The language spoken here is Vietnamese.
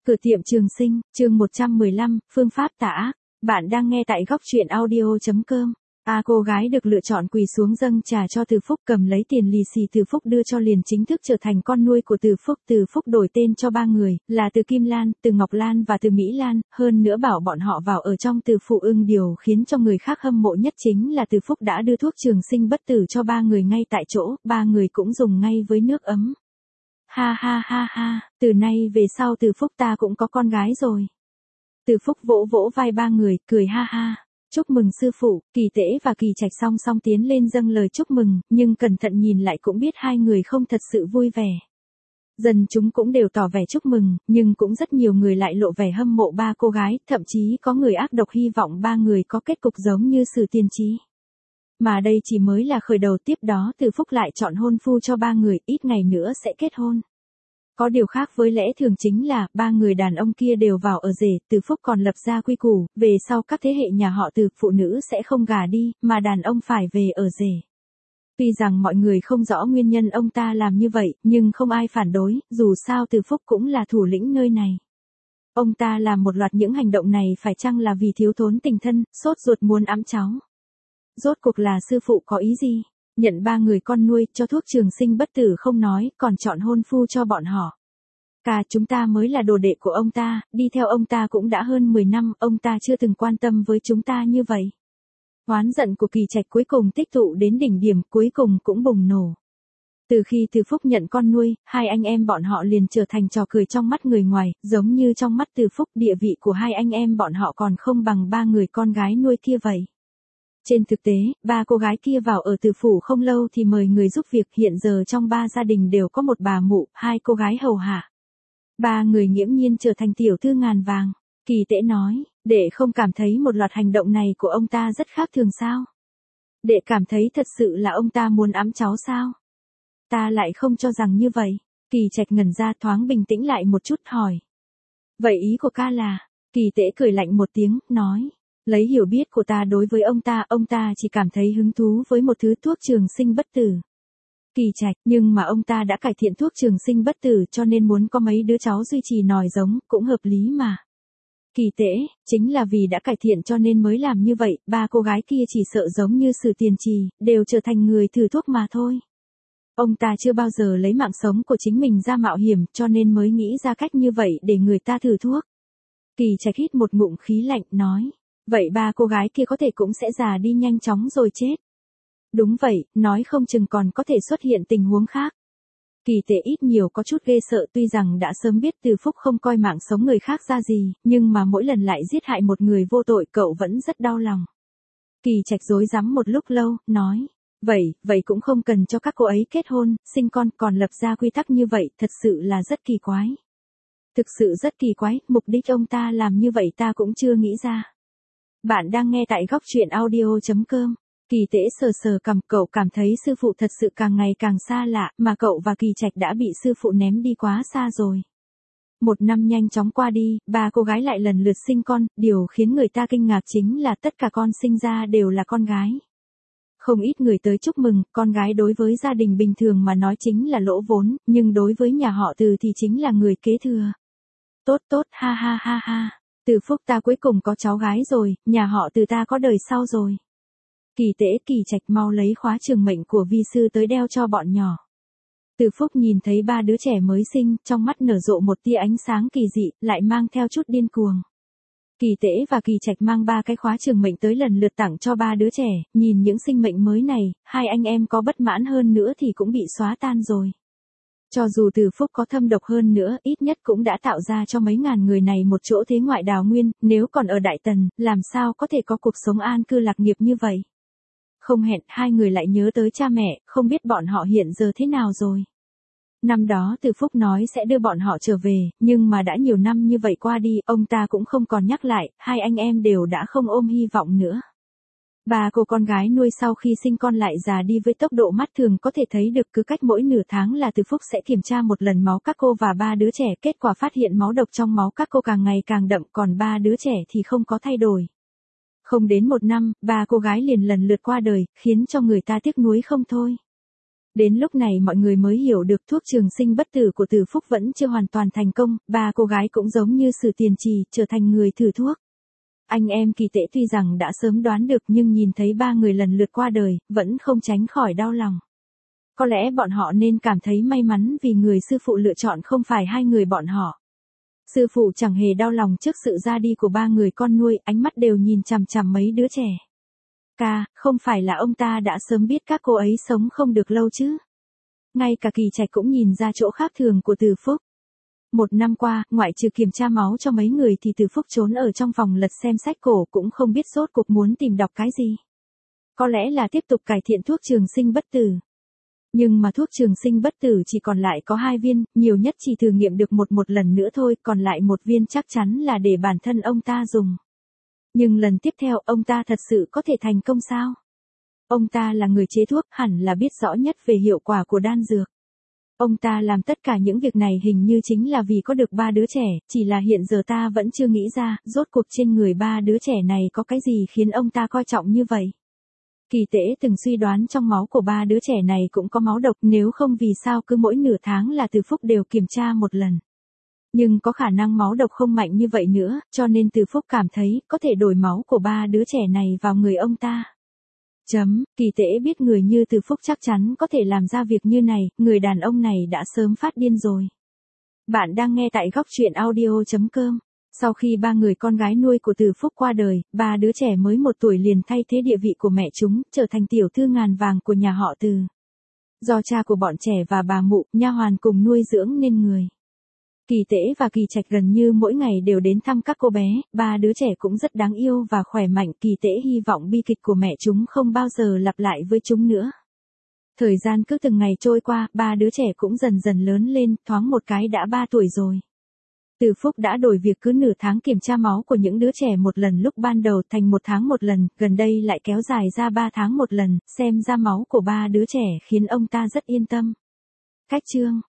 Cửa tiệm Trường Sinh, chương 115, phương pháp tà ác. Bạn đang nghe tại góc truyện audio.com. Cô gái được lựa chọn quỳ xuống dâng trà cho Từ Phúc, cầm lấy tiền lì xì Từ Phúc đưa cho liền chính thức trở thành con nuôi của Từ Phúc. Từ Phúc đổi tên cho ba người, là Từ Kim Lan, Từ Ngọc Lan và Từ Mỹ Lan, hơn nữa bảo bọn họ vào ở trong Từ Phụ Ưng. Điều khiến cho người khác hâm mộ nhất chính là Từ Phúc đã đưa thuốc trường sinh bất tử cho ba người ngay tại chỗ, ba người cũng dùng ngay với nước ấm. Ha ha ha ha, từ nay về sau Từ Phúc ta cũng có con gái rồi. Từ Phúc vỗ vỗ vai ba người, cười ha ha. Chúc mừng sư phụ. Kỳ Tễ và Kỳ Trạch song song tiến lên dâng lời chúc mừng, nhưng cẩn thận nhìn lại cũng biết hai người không thật sự vui vẻ. Dân chúng cũng đều tỏ vẻ chúc mừng, nhưng cũng rất nhiều người lại lộ vẻ hâm mộ ba cô gái, thậm chí có người ác độc hy vọng ba người có kết cục giống như Sử Tiên Trí. Mà đây chỉ mới là khởi đầu, tiếp đó Từ Phúc lại chọn hôn phu cho ba người, ít ngày nữa sẽ kết hôn. Có điều khác với lẽ thường chính là, ba người đàn ông kia đều vào ở rể, Từ Phúc còn lập ra quy củ, về sau các thế hệ nhà họ Từ, phụ nữ sẽ không gả đi, mà đàn ông phải về ở rể. Tuy rằng mọi người không rõ nguyên nhân ông ta làm như vậy, nhưng không ai phản đối, dù sao Từ Phúc cũng là thủ lĩnh nơi này. Ông ta làm một loạt những hành động này phải chăng là vì thiếu thốn tình thân, sốt ruột muốn ẵm cháu. Rốt cuộc là sư phụ có ý gì? Nhận ba người con nuôi, cho thuốc trường sinh bất tử không nói, còn chọn hôn phu cho bọn họ. Chúng ta mới là đồ đệ của ông ta, đi theo ông ta cũng đã hơn 10 năm, ông ta chưa từng quan tâm với chúng ta như vậy. Oán giận của Kỳ Trạch cuối cùng tích tụ đến đỉnh điểm, cuối cùng cũng bùng nổ. Từ khi Từ Phúc nhận con nuôi, hai anh em bọn họ liền trở thành trò cười trong mắt người ngoài, giống như trong mắt Từ Phúc địa vị của hai anh em bọn họ còn không bằng ba người con gái nuôi kia vậy. Trên thực tế, ba cô gái kia vào ở Từ Phủ không lâu thì mời người giúp việc, hiện giờ trong ba gia đình đều có một bà mụ, hai cô gái hầu hạ. Ba người nghiễm nhiên trở thành tiểu thư ngàn vàng. Kỳ Tễ nói, đệ không cảm thấy một loạt hành động này của ông ta rất khác thường sao? Đệ cảm thấy thật sự là ông ta muốn ẵm cháu sao? Ta lại không cho rằng như vậy. Kỳ Trạch ngẩn ra, thoáng bình tĩnh lại một chút, hỏi. Vậy ý của ca là? Kỳ Tễ cười lạnh một tiếng, nói. Lấy hiểu biết của ta đối với ông ta chỉ cảm thấy hứng thú với một thứ thuốc trường sinh bất tử. Kỳ Trạch, nhưng mà ông ta đã cải thiện thuốc trường sinh bất tử cho nên muốn có mấy đứa cháu duy trì nòi giống, cũng hợp lý mà. Kỳ Tễ, chính là vì đã cải thiện cho nên mới làm như vậy, ba cô gái kia chỉ sợ giống như Sử Tiền Trì, đều trở thành người thử thuốc mà thôi. Ông ta chưa bao giờ lấy mạng sống của chính mình ra mạo hiểm cho nên mới nghĩ ra cách như vậy để người ta thử thuốc. Kỳ Trạch hít một ngụm khí lạnh, nói. Vậy ba cô gái kia có thể cũng sẽ già đi nhanh chóng rồi chết. Đúng vậy, nói không chừng còn có thể xuất hiện tình huống khác. Kỳ Tễ ít nhiều có chút ghê sợ, tuy rằng đã sớm biết Từ Phúc không coi mạng sống người khác ra gì, nhưng mà mỗi lần lại giết hại một người vô tội cậu vẫn rất đau lòng. Kỳ Trạch rối rắm một lúc lâu, nói. Vậy cũng không cần cho các cô ấy kết hôn, sinh con, còn lập ra quy tắc như vậy, thật sự là rất kỳ quái. Thực sự rất kỳ quái, mục đích ông ta làm như vậy ta cũng chưa nghĩ ra. Bạn đang nghe tại góc truyện audio.com. Kỳ Tễ sờ sờ cằm, cậu cảm thấy sư phụ thật sự càng ngày càng xa lạ, mà cậu và Kỳ Trạch đã bị sư phụ ném đi quá xa rồi. Một năm nhanh chóng qua đi, ba cô gái lại lần lượt sinh con, điều khiến người ta kinh ngạc chính là tất cả con sinh ra đều là con gái. Không ít người tới chúc mừng, con gái đối với gia đình bình thường mà nói chính là lỗ vốn, nhưng đối với nhà họ Từ thì chính là người kế thừa. Tốt, ha ha ha ha. Từ Phúc ta cuối cùng có cháu gái rồi, nhà họ Từ ta có đời sau rồi. Kỳ Tễ, Kỳ Trạch mau lấy khóa trường mệnh của vi sư tới đeo cho bọn nhỏ. Từ Phúc nhìn thấy ba đứa trẻ mới sinh, trong mắt nở rộ một tia ánh sáng kỳ dị, lại mang theo chút điên cuồng. Kỳ Tễ và Kỳ Trạch mang ba cái khóa trường mệnh tới lần lượt tặng cho ba đứa trẻ, nhìn những sinh mệnh mới này, hai anh em có bất mãn hơn nữa thì cũng bị xóa tan rồi. Cho dù Từ Phúc có thâm độc hơn nữa, ít nhất cũng đã tạo ra cho mấy ngàn người này một chỗ thế ngoại đào nguyên, nếu còn ở Đại Tần, làm sao có thể có cuộc sống an cư lạc nghiệp như vậy. Không hẹn, hai người lại nhớ tới cha mẹ, không biết bọn họ hiện giờ thế nào rồi. Năm đó Từ Phúc nói sẽ đưa bọn họ trở về, nhưng mà đã nhiều năm như vậy qua đi, ông ta cũng không còn nhắc lại, hai anh em đều đã không ôm hy vọng nữa. Ba cô con gái nuôi sau khi sinh con lại già đi với tốc độ mắt thường có thể thấy được, cứ cách mỗi nửa tháng là Từ Phúc sẽ kiểm tra một lần máu các cô và ba đứa trẻ, kết quả phát hiện máu độc trong máu các cô càng ngày càng đậm, còn ba đứa trẻ thì không có thay đổi. Không đến một năm, ba cô gái liền lần lượt qua đời, khiến cho người ta tiếc nuối không thôi. Đến lúc này mọi người mới hiểu được thuốc trường sinh bất tử của Từ Phúc vẫn chưa hoàn toàn thành công, ba cô gái cũng giống như Sử Tiền Trì, trở thành người thử thuốc. Anh em Kỳ Tễ tuy rằng đã sớm đoán được nhưng nhìn thấy ba người lần lượt qua đời, vẫn không tránh khỏi đau lòng. Có lẽ bọn họ nên cảm thấy may mắn vì người sư phụ lựa chọn không phải hai người bọn họ. Sư phụ chẳng hề đau lòng trước sự ra đi của ba người con nuôi, ánh mắt đều nhìn chằm chằm mấy đứa trẻ. Không phải là ông ta đã sớm biết các cô ấy sống không được lâu chứ? Ngay cả Kỳ Trạch cũng nhìn ra chỗ khác thường của Từ Phúc. Một năm qua, ngoại trừ kiểm tra máu cho mấy người thì Từ Phúc trốn ở trong phòng lật xem sách cổ cũng không biết rốt cuộc muốn tìm đọc cái gì. Có lẽ là tiếp tục cải thiện thuốc trường sinh bất tử. Nhưng mà thuốc trường sinh bất tử chỉ còn lại có 2 viên, nhiều nhất chỉ thử nghiệm được một lần nữa thôi, còn lại 1 viên chắc chắn là để bản thân ông ta dùng. Nhưng lần tiếp theo ông ta thật sự có thể thành công sao? Ông ta là người chế thuốc, hẳn là biết rõ nhất về hiệu quả của đan dược. Ông ta làm tất cả những việc này hình như chính là vì có được 3 đứa trẻ, chỉ là hiện giờ ta vẫn chưa nghĩ ra, rốt cuộc trên người 3 đứa trẻ này có cái gì khiến ông ta coi trọng như vậy. Kỳ Tễ từng suy đoán trong máu của 3 đứa trẻ này cũng có máu độc, nếu không vì sao cứ mỗi nửa tháng là Từ Phúc đều kiểm tra một lần. Nhưng có khả năng máu độc không mạnh như vậy nữa, cho nên Từ Phúc cảm thấy có thể đổi máu của 3 đứa trẻ này vào người ông ta. Kỳ Tễ biết người như Từ Phúc chắc chắn có thể làm ra việc như này, người đàn ông này đã sớm phát điên rồi. Bạn đang nghe tại góc truyện audio.com. Sau khi 3 người con gái nuôi của Từ Phúc qua đời, 3 đứa trẻ mới 1 tuổi liền thay thế địa vị của mẹ chúng, trở thành tiểu thư ngàn vàng của nhà họ Từ. Do cha của bọn trẻ và bà mụ, nha hoàn cùng nuôi dưỡng nên người. Kỳ Tễ và Kỳ Trạch gần như mỗi ngày đều đến thăm các cô bé, 3 đứa trẻ cũng rất đáng yêu và khỏe mạnh. Kỳ Tễ hy vọng bi kịch của mẹ chúng không bao giờ lặp lại với chúng nữa. Thời gian cứ từng ngày trôi qua, 3 đứa trẻ cũng dần dần lớn lên, thoáng một cái đã 3 tuổi rồi. Từ Phúc đã đổi việc cứ nửa tháng kiểm tra máu của những đứa trẻ một lần, lúc ban đầu thành 1 tháng một lần, gần đây lại kéo dài ra 3 tháng một lần, xem ra máu của 3 đứa trẻ khiến ông ta rất yên tâm. Cách chương